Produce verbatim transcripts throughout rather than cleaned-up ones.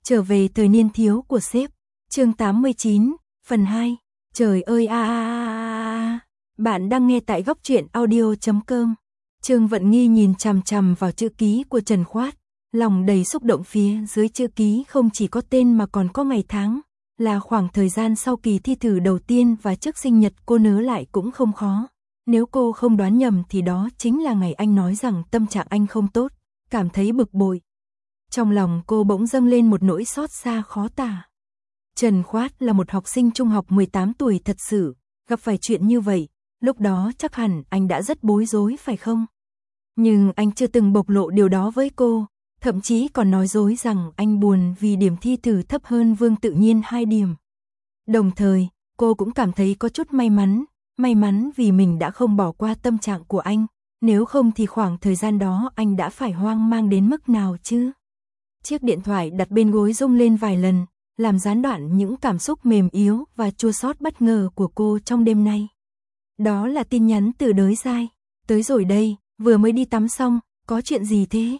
Trở về thời niên thiếu của sếp. Chương tám mươi chín, phần hai. Trời ơi a a a. Bạn đang nghe tại góc truyện audio chấm com. Trương Vận Nghi nhìn chằm chằm vào chữ ký của Trần Khoát, lòng đầy xúc động. Phía dưới chữ ký không chỉ có tên mà còn có ngày tháng, là khoảng thời gian sau kỳ thi thử đầu tiên và trước sinh nhật cô nhớ lại cũng không khó. Nếu cô không đoán nhầm thì đó chính là ngày anh nói rằng tâm trạng anh không tốt, cảm thấy bực bội. Trong lòng cô bỗng dâng lên một nỗi xót xa khó tả. Trần Khoát là một học sinh trung học mười tám tuổi thật sự, gặp phải chuyện như vậy, lúc đó chắc hẳn anh đã rất bối rối phải không? Nhưng anh chưa từng bộc lộ điều đó với cô, thậm chí còn nói dối rằng anh buồn vì điểm thi thử thấp hơn Vương Tự Nhiên hai điểm. Đồng thời, cô cũng cảm thấy có chút may mắn, may mắn vì mình đã không bỏ qua tâm trạng của anh, nếu không thì khoảng thời gian đó anh đã phải hoang mang đến mức nào chứ? Chiếc điện thoại đặt bên gối rung lên vài lần, làm gián đoạn những cảm xúc mềm yếu và chua xót bất ngờ của cô trong đêm nay. Đó là tin nhắn từ Đới Giai. Tới rồi đây, vừa mới đi tắm xong, có chuyện gì thế?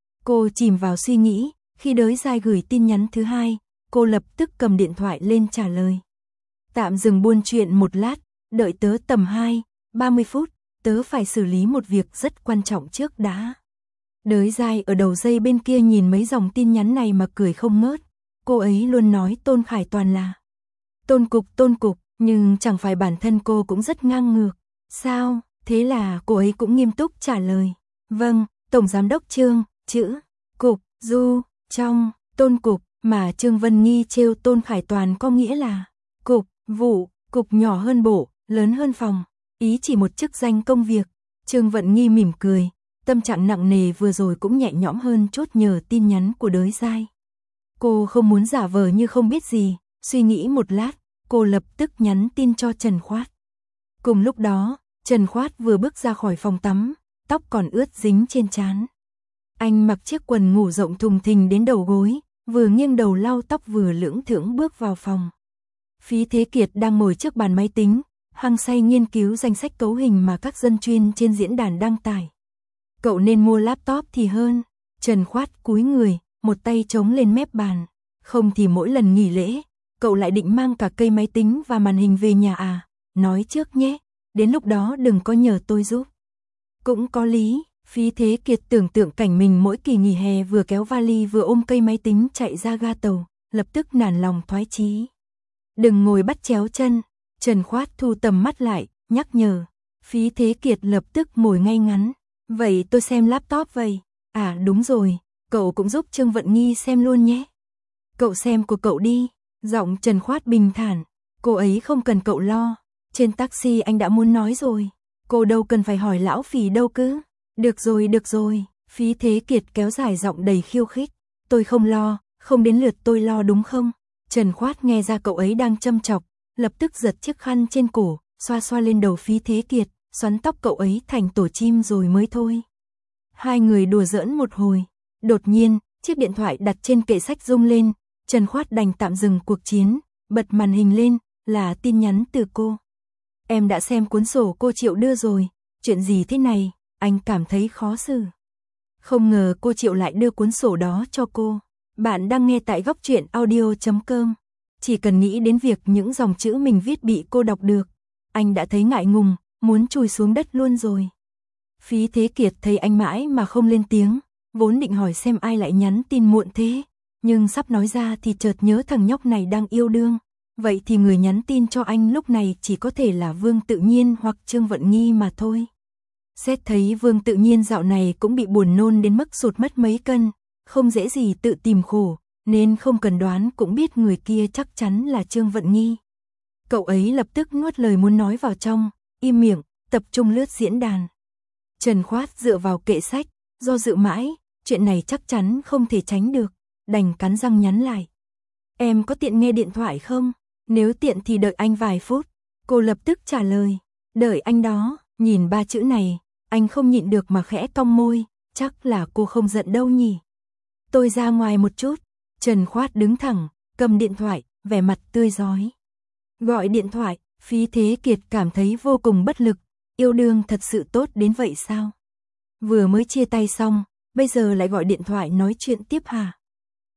Cô chìm vào suy nghĩ, khi Đới Giai gửi tin nhắn thứ hai, cô lập tức cầm điện thoại lên trả lời. Tạm dừng buôn chuyện một lát, đợi tớ tầm hai, ba mươi phút, tớ phải xử lý một việc rất quan trọng trước đã. Đới Giai ở đầu dây bên kia nhìn mấy dòng tin nhắn này mà cười không ngớt. Cô ấy luôn nói Tôn Khải toàn là tôn cục tôn cục, nhưng chẳng phải bản thân cô cũng rất ngang ngược. Sao? Thế là cô ấy cũng nghiêm túc trả lời. Vâng, Tổng Giám đốc Trương, chữ, cục, du, trong, tôn cục, mà Trương Vân Nghi trêu Tôn Khải toàn có nghĩa là cục, vụ, cục nhỏ hơn bộ, lớn hơn phòng. Ý chỉ một chức danh công việc. Trương Vận Nghi mỉm cười. Tâm trạng nặng nề vừa rồi cũng nhẹ nhõm hơn chút nhờ tin nhắn của Đới Giai. Cô không muốn giả vờ như không biết gì, suy nghĩ một lát, cô lập tức nhắn tin cho Trần Khoát. Cùng lúc đó, Trần Khoát vừa bước ra khỏi phòng tắm, tóc còn ướt dính trên trán. Anh mặc chiếc quần ngủ rộng thùng thình đến đầu gối, vừa nghiêng đầu lau tóc vừa lưỡng thưởng bước vào phòng. Phí Thế Kiệt đang ngồi trước bàn máy tính, hăng say nghiên cứu danh sách cấu hình mà các dân chuyên trên diễn đàn đăng tải. Cậu nên mua laptop thì hơn. Trần Khoát cúi người, một tay chống lên mép bàn. Không thì mỗi lần nghỉ lễ, cậu lại định mang cả cây máy tính và màn hình về nhà à? Nói trước nhé, đến lúc đó đừng có nhờ tôi giúp. Cũng có lý, Phí Thế Kiệt tưởng tượng cảnh mình mỗi kỳ nghỉ hè vừa kéo vali vừa ôm cây máy tính chạy ra ga tàu, lập tức nản lòng thoái chí. Đừng ngồi bắt chéo chân. Trần Khoát thu tầm mắt lại, nhắc nhở. Phí Thế Kiệt lập tức ngồi ngay ngắn. Vậy tôi xem laptop vậy. À đúng rồi, cậu cũng giúp Trương Vận Nghi xem luôn nhé. Cậu xem của cậu đi. Giọng Trần Khoát bình thản. Cô ấy không cần cậu lo. Trên taxi anh đã muốn nói rồi. Cô đâu cần phải hỏi lão Phí đâu cứ. Được rồi, được rồi. Phí Thế Kiệt kéo dài giọng đầy khiêu khích. Tôi không lo, không đến lượt tôi lo đúng không? Trần Khoát nghe ra cậu ấy đang châm chọc, lập tức giật chiếc khăn trên cổ, xoa xoa lên đầu Phí Thế Kiệt, xoắn tóc cậu ấy thành tổ chim rồi mới thôi. Hai người đùa giỡn một hồi, đột nhiên, chiếc điện thoại đặt trên kệ sách rung lên, Trần Khoát đành tạm dừng cuộc chiến, bật màn hình lên, là tin nhắn từ cô. Em đã xem cuốn sổ cô Triệu đưa rồi, chuyện gì thế này, anh cảm thấy khó xử. Không ngờ cô Triệu lại đưa cuốn sổ đó cho cô. Bạn đang nghe tại góc truyện audio chấm com. Chỉ cần nghĩ đến việc những dòng chữ mình viết bị cô đọc được, anh đã thấy ngại ngùng, muốn chui xuống đất luôn rồi. Phí Thế Kiệt thấy anh mãi mà không lên tiếng, vốn định hỏi xem ai lại nhắn tin muộn thế, nhưng sắp nói ra thì chợt nhớ thằng nhóc này đang yêu đương. Vậy thì người nhắn tin cho anh lúc này chỉ có thể là Vương Tự Nhiên hoặc Trương Vận Nghi mà thôi. Xét thấy Vương Tự Nhiên dạo này cũng bị buồn nôn đến mức sụt mất mấy cân, không dễ gì tự tìm khổ, nên không cần đoán cũng biết người kia chắc chắn là Trương Vận Nghi. Cậu ấy lập tức nuốt lời muốn nói vào trong, im miệng, tập trung lướt diễn đàn. Trần Khoát dựa vào kệ sách, do dự mãi, chuyện này chắc chắn không thể tránh được, đành cắn răng nhắn lại. Em có tiện nghe điện thoại không? Nếu tiện thì đợi anh vài phút. Cô lập tức trả lời, đợi anh đó. Nhìn ba chữ này, anh không nhịn được mà khẽ cong môi, chắc là cô không giận đâu nhỉ. Tôi ra ngoài một chút. Trần Khoát đứng thẳng, cầm điện thoại, vẻ mặt tươi rói. Gọi điện thoại, Phí Thế Kiệt cảm thấy vô cùng bất lực, yêu đương thật sự tốt đến vậy sao? Vừa mới chia tay xong, bây giờ lại gọi điện thoại nói chuyện tiếp hả?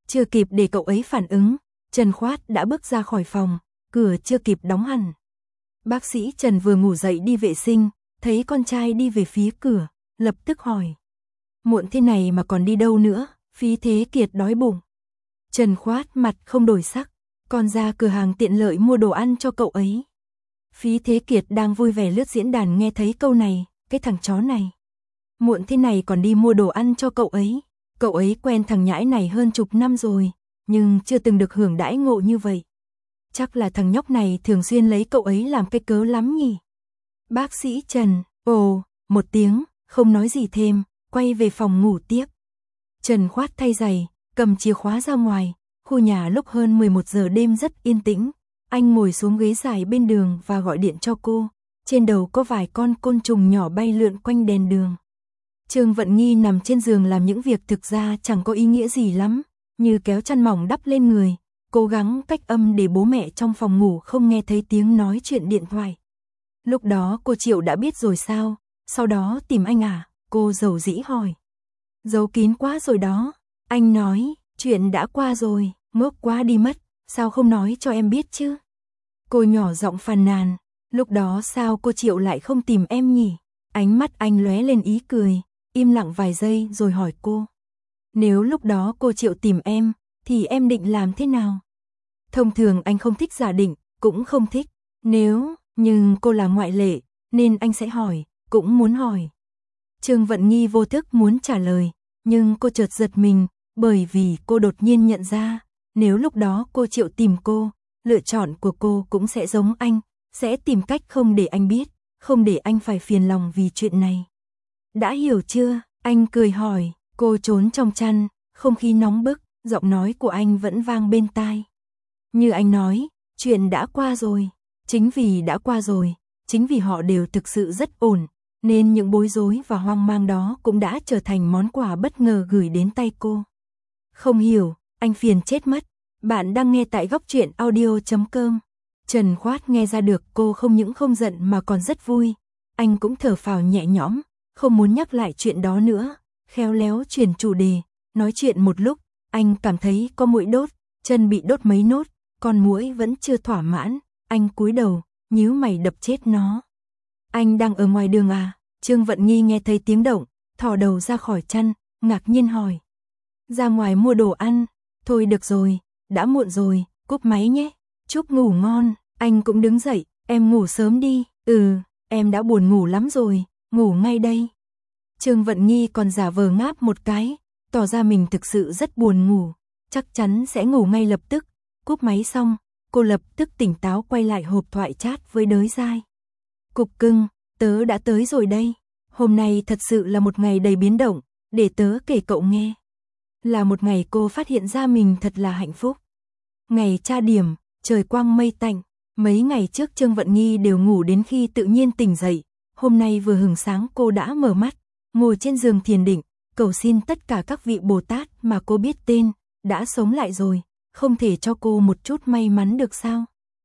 Chưa kịp để cậu ấy phản ứng, Trần Khoát đã bước ra khỏi phòng, cửa chưa kịp đóng hẳn. Bác sĩ Trần vừa ngủ dậy đi vệ sinh, thấy con trai đi về phía cửa, lập tức hỏi. Muộn thế này mà còn đi đâu nữa, Phí Thế Kiệt đói bụng. Trần Khoát mặt không đổi sắc, con ra cửa hàng tiện lợi mua đồ ăn cho cậu ấy. Phí Thế Kiệt đang vui vẻ lướt diễn đàn nghe thấy câu này, cái thằng chó này. Muộn thế này còn đi mua đồ ăn cho cậu ấy. Cậu ấy quen thằng nhãi này hơn chục năm rồi, nhưng chưa từng được hưởng đãi ngộ như vậy. Chắc là thằng nhóc này thường xuyên lấy cậu ấy làm cái cớ lắm nhỉ. Bác sĩ Trần, ồ, một tiếng, không nói gì thêm, quay về phòng ngủ tiếp. Trần Khoát thay giày, cầm chìa khóa ra ngoài, khu nhà lúc hơn mười một giờ đêm rất yên tĩnh. Anh ngồi xuống ghế dài bên đường và gọi điện cho cô. Trên đầu có vài con côn trùng nhỏ bay lượn quanh đèn đường. Trương Vận Nghi nằm trên giường làm những việc thực ra chẳng có ý nghĩa gì lắm, như kéo chăn mỏng đắp lên người, cố gắng cách âm để bố mẹ trong phòng ngủ không nghe thấy tiếng nói chuyện điện thoại. Lúc đó cô Triệu đã biết rồi sao, sau đó tìm anh à, cô dầu dĩ hỏi. Giấu kín quá rồi đó, anh nói, chuyện đã qua rồi, ngốc quá đi mất, sao không nói cho em biết chứ? Cô nhỏ giọng phàn nàn, lúc đó sao cô Triệu lại không tìm em nhỉ? Ánh mắt anh lóe lên ý cười, im lặng vài giây rồi hỏi cô. Nếu lúc đó cô Triệu tìm em, thì em định làm thế nào? Thông thường anh không thích giả định, cũng không thích. Nếu, nhưng cô là ngoại lệ, nên anh sẽ hỏi, cũng muốn hỏi. Trương Vận Nghi vô thức muốn trả lời, nhưng cô chợt giật mình, bởi vì cô đột nhiên nhận ra, nếu lúc đó cô Triệu tìm cô, lựa chọn của cô cũng sẽ giống anh, sẽ tìm cách không để anh biết, không để anh phải phiền lòng vì chuyện này. Đã hiểu chưa? Anh cười hỏi, cô trốn trong chăn, không khí nóng bức, giọng nói của anh vẫn vang bên tai. Như anh nói, chuyện đã qua rồi, chính vì đã qua rồi, chính vì họ đều thực sự rất ổn, nên những bối rối và hoang mang đó cũng đã trở thành món quà bất ngờ gửi đến tay cô. Không hiểu, anh phiền chết mất. Bạn đang nghe tại góc truyện audio chấm com. Trần Khoát nghe ra được cô không những không giận mà còn rất vui. Anh cũng thở phào nhẹ nhõm, không muốn nhắc lại chuyện đó nữa, khéo léo chuyển chủ đề, nói chuyện một lúc, anh cảm thấy có muỗi đốt, chân bị đốt mấy nốt, con muỗi vẫn chưa thỏa mãn, anh cúi đầu, nhíu mày đập chết nó. Anh đang ở ngoài đường à? Trương Vận Nghi nghe thấy tiếng động, thò đầu ra khỏi chăn, ngạc nhiên hỏi. Ra ngoài mua đồ ăn, thôi được rồi, đã muộn rồi, cúp máy nhé, chúc ngủ ngon. Anh cũng đứng dậy, em ngủ sớm đi, ừ, em đã buồn ngủ lắm rồi, ngủ ngay đây. Trương Vận Nghi còn giả vờ ngáp một cái, tỏ ra mình thực sự rất buồn ngủ, chắc chắn sẽ ngủ ngay lập tức. Cúp máy xong, cô lập tức tỉnh táo quay lại hộp thoại chat với Đới Giai. Cục cưng, tớ đã tới rồi đây, hôm nay thật sự là một ngày đầy biến động, để tớ kể cậu nghe. Là một ngày cô phát hiện ra mình thật là hạnh phúc. Ngày tra điểm, trời quang mây tạnh, mấy ngày trước Trương Vận Nghi đều ngủ đến khi tự nhiên tỉnh dậy, hôm nay vừa hửng sáng cô đã mở mắt, ngồi trên giường thiền định, cầu xin tất cả các vị Bồ Tát mà cô biết tên, đã sống lại rồi, không thể cho cô một chút may mắn được sao?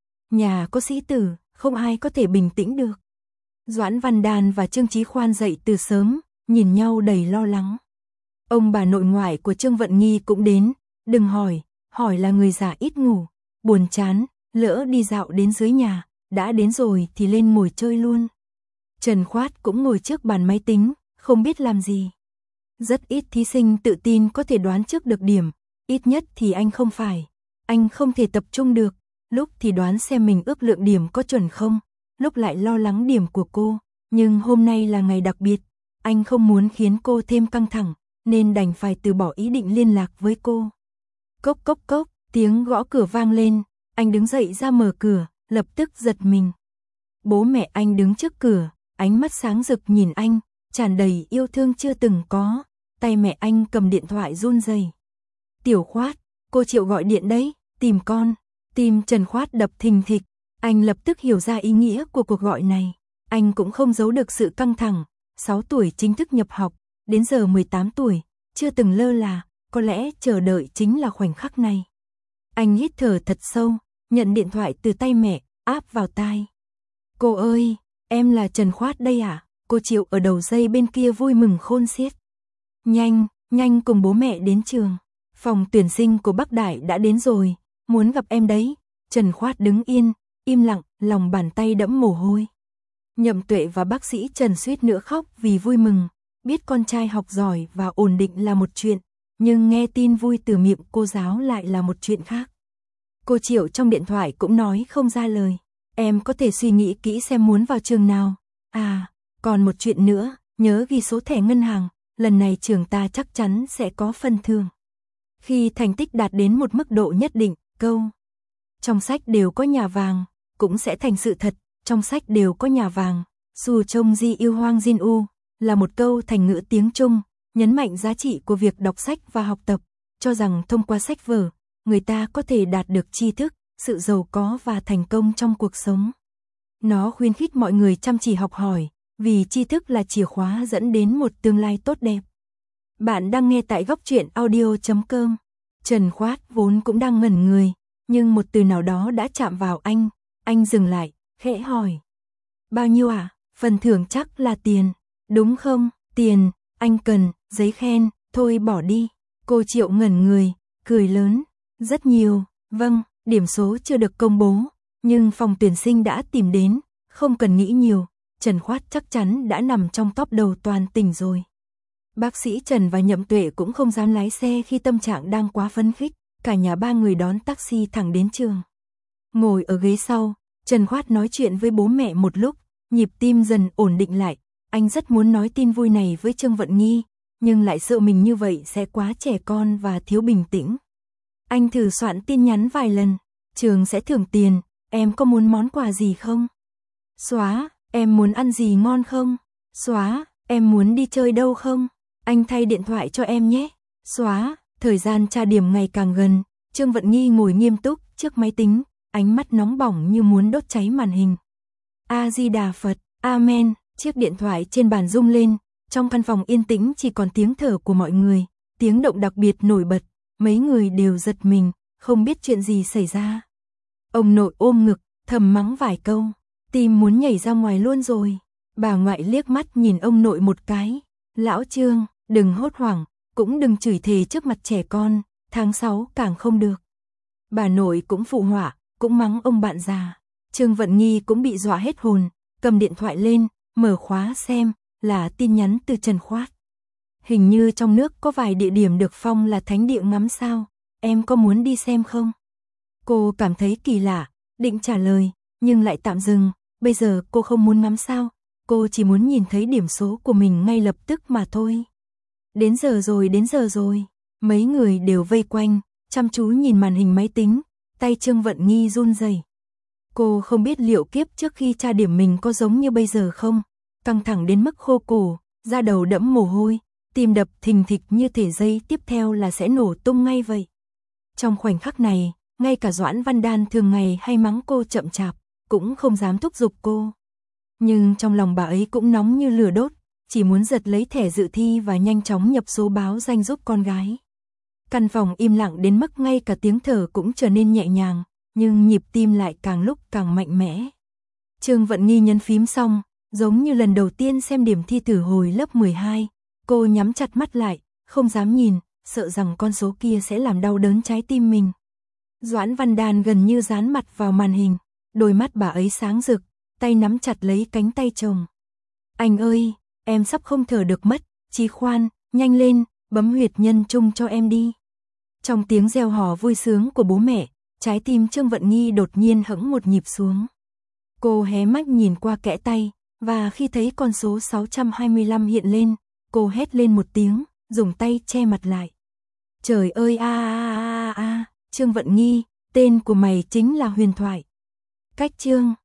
Nhà có sĩ tử, không ai có thể bình tĩnh được. Doãn Văn Đàn và Trương Chí Khoan dậy từ sớm, nhìn nhau đầy lo lắng. Ông bà nội ngoại của Trương Vận Nghi cũng đến, đừng hỏi, hỏi là người già ít ngủ, buồn chán, lỡ đi dạo đến dưới nhà, đã đến rồi thì lên ngồi chơi luôn. Trần Khoát cũng ngồi trước bàn máy tính, không biết làm gì. Rất ít thí sinh tự tin có thể đoán trước được điểm, ít nhất thì anh không phải. Anh không thể tập trung được, lúc thì đoán xem mình ước lượng điểm có chuẩn không, lúc lại lo lắng điểm của cô. Nhưng hôm nay là ngày đặc biệt, anh không muốn khiến cô thêm căng thẳng, nên đành phải từ bỏ ý định liên lạc với cô. Cốc cốc cốc, tiếng gõ cửa vang lên, anh đứng dậy ra mở cửa, lập tức giật mình. Bố mẹ anh đứng trước cửa, ánh mắt sáng rực nhìn anh, tràn đầy yêu thương chưa từng có, tay mẹ anh cầm điện thoại run rẩy. Tiểu Khoát, cô Triệu gọi điện đấy, tìm con. Tim Trần Khoát đập thình thịch, anh lập tức hiểu ra ý nghĩa của cuộc gọi này. Anh cũng không giấu được sự căng thẳng, sáu tuổi chính thức nhập học, đến giờ mười tám tuổi, chưa từng lơ là, có lẽ chờ đợi chính là khoảnh khắc này. Anh hít thở thật sâu, nhận điện thoại từ tay mẹ, áp vào tai. Cô ơi, em là Trần Khoát đây à? Cô Triệu ở đầu dây bên kia vui mừng khôn xiết. Nhanh, nhanh cùng bố mẹ đến trường. Phòng tuyển sinh của Bắc Đại đã đến rồi, muốn gặp em đấy. Trần Khoát đứng yên, im lặng, lòng bàn tay đẫm mồ hôi. Nhậm Tuệ và bác sĩ Trần suýt nữa khóc vì vui mừng, biết con trai học giỏi và ổn định là một chuyện, nhưng nghe tin vui từ miệng cô giáo lại là một chuyện khác. Cô Triệu trong điện thoại cũng nói không ra lời. Em có thể suy nghĩ kỹ xem muốn vào trường nào. À, còn một chuyện nữa, nhớ ghi số thẻ ngân hàng, lần này trường ta chắc chắn sẽ có phần thưởng. Khi thành tích đạt đến một mức độ nhất định, câu trong sách đều có nhà vàng, cũng sẽ thành sự thật, trong sách đều có nhà vàng. Su trông di yêu hoang jin u, là một câu thành ngữ tiếng Trung, nhấn mạnh giá trị của việc đọc sách và học tập, cho rằng thông qua sách vở, người ta có thể đạt được tri thức, sự giàu có và thành công trong cuộc sống. Nó khuyến khích mọi người chăm chỉ học hỏi, vì tri thức là chìa khóa dẫn đến một tương lai tốt đẹp. Bạn đang nghe tại góc truyện audio chấm com. Trần Khoát vốn cũng đang ngẩn người, nhưng một từ nào đó đã chạm vào anh, anh dừng lại, khẽ hỏi. Bao nhiêu à? Phần thưởng chắc là tiền, đúng không? Tiền, anh cần, giấy khen, thôi bỏ đi. Cô Triệu ngẩn người, cười lớn, rất nhiều, vâng, điểm số chưa được công bố, nhưng phòng tuyển sinh đã tìm đến, không cần nghĩ nhiều, Trần Khoát chắc chắn đã nằm trong top đầu toàn tỉnh rồi. Bác sĩ Trần và Nhậm Tuệ cũng không dám lái xe khi tâm trạng đang quá phấn khích, cả nhà ba người đón taxi thẳng đến trường. Ngồi ở ghế sau, Trần Khoát nói chuyện với bố mẹ một lúc, nhịp tim dần ổn định lại, anh rất muốn nói tin vui này với Trương Vận Nghi, nhưng lại sợ mình như vậy sẽ quá trẻ con và thiếu bình tĩnh. Anh thử soạn tin nhắn vài lần, trường sẽ thưởng tiền, em có muốn món quà gì không? Xóa, em muốn ăn gì ngon không? Xóa, em muốn đi chơi đâu không? Anh thay điện thoại cho em nhé. Xóa, thời gian tra điểm ngày càng gần, Trương Vận Nghi ngồi nghiêm túc trước máy tính, ánh mắt nóng bỏng như muốn đốt cháy màn hình. A-di-đà Phật, Amen, chiếc điện thoại trên bàn rung lên, trong căn phòng yên tĩnh chỉ còn tiếng thở của mọi người, tiếng động đặc biệt nổi bật, mấy người đều giật mình, không biết chuyện gì xảy ra. Ông nội ôm ngực, thầm mắng vài câu, tim muốn nhảy ra ngoài luôn rồi. Bà ngoại liếc mắt nhìn ông nội một cái, lão Trương, đừng hốt hoảng, cũng đừng chửi thề trước mặt trẻ con, tháng sáu càng không được. Bà nội cũng phụ họa, cũng mắng ông bạn già. Trương Vận Nghi cũng bị dọa hết hồn, cầm điện thoại lên, mở khóa xem, là tin nhắn từ Trần Khoát. Hình như trong nước có vài địa điểm được phong là thánh địa ngắm sao, em có muốn đi xem không? Cô cảm thấy kỳ lạ, định trả lời, nhưng lại tạm dừng, bây giờ cô không muốn ngắm sao, cô chỉ muốn nhìn thấy điểm số của mình ngay lập tức mà thôi. Đến giờ rồi, đến giờ rồi, mấy người đều vây quanh, chăm chú nhìn màn hình máy tính, tay Trương Vận Nghi run rẩy. Cô không biết liệu kiếp trước khi tra điểm mình có giống như bây giờ không, căng thẳng đến mức khô cổ, da đầu đẫm mồ hôi, tim đập thình thịch như thể giây tiếp theo là sẽ nổ tung ngay vậy. Trong khoảnh khắc này, ngay cả Doãn Văn Đan thường ngày hay mắng cô chậm chạp, cũng không dám thúc giục cô. Nhưng trong lòng bà ấy cũng nóng như lửa đốt, chỉ muốn giật lấy thẻ dự thi và nhanh chóng nhập số báo danh giúp con gái. Căn phòng im lặng đến mức ngay cả tiếng thở cũng trở nên nhẹ nhàng, nhưng nhịp tim lại càng lúc càng mạnh mẽ. Trương Vận Nghi nhấn phím xong, giống như lần đầu tiên xem điểm thi thử hồi lớp mười hai, cô nhắm chặt mắt lại, không dám nhìn, sợ rằng con số kia sẽ làm đau đớn trái tim mình. Doãn Văn Đan gần như dán mặt vào màn hình, đôi mắt bà ấy sáng rực, tay nắm chặt lấy cánh tay chồng. Anh ơi, em sắp không thở được mất, Chí Khoan, nhanh lên, bấm huyệt nhân trung cho em đi. Trong tiếng reo hò vui sướng của bố mẹ, trái tim Trương Vận Nghi đột nhiên hững một nhịp xuống. Cô hé mắt nhìn qua kẽ tay, và khi thấy con số sáu trăm hai mươi lăm hiện lên, cô hét lên một tiếng, dùng tay che mặt lại. Trời ơi a a a a, Trương Vận Nghi, tên của mày chính là huyền thoại. Cách chương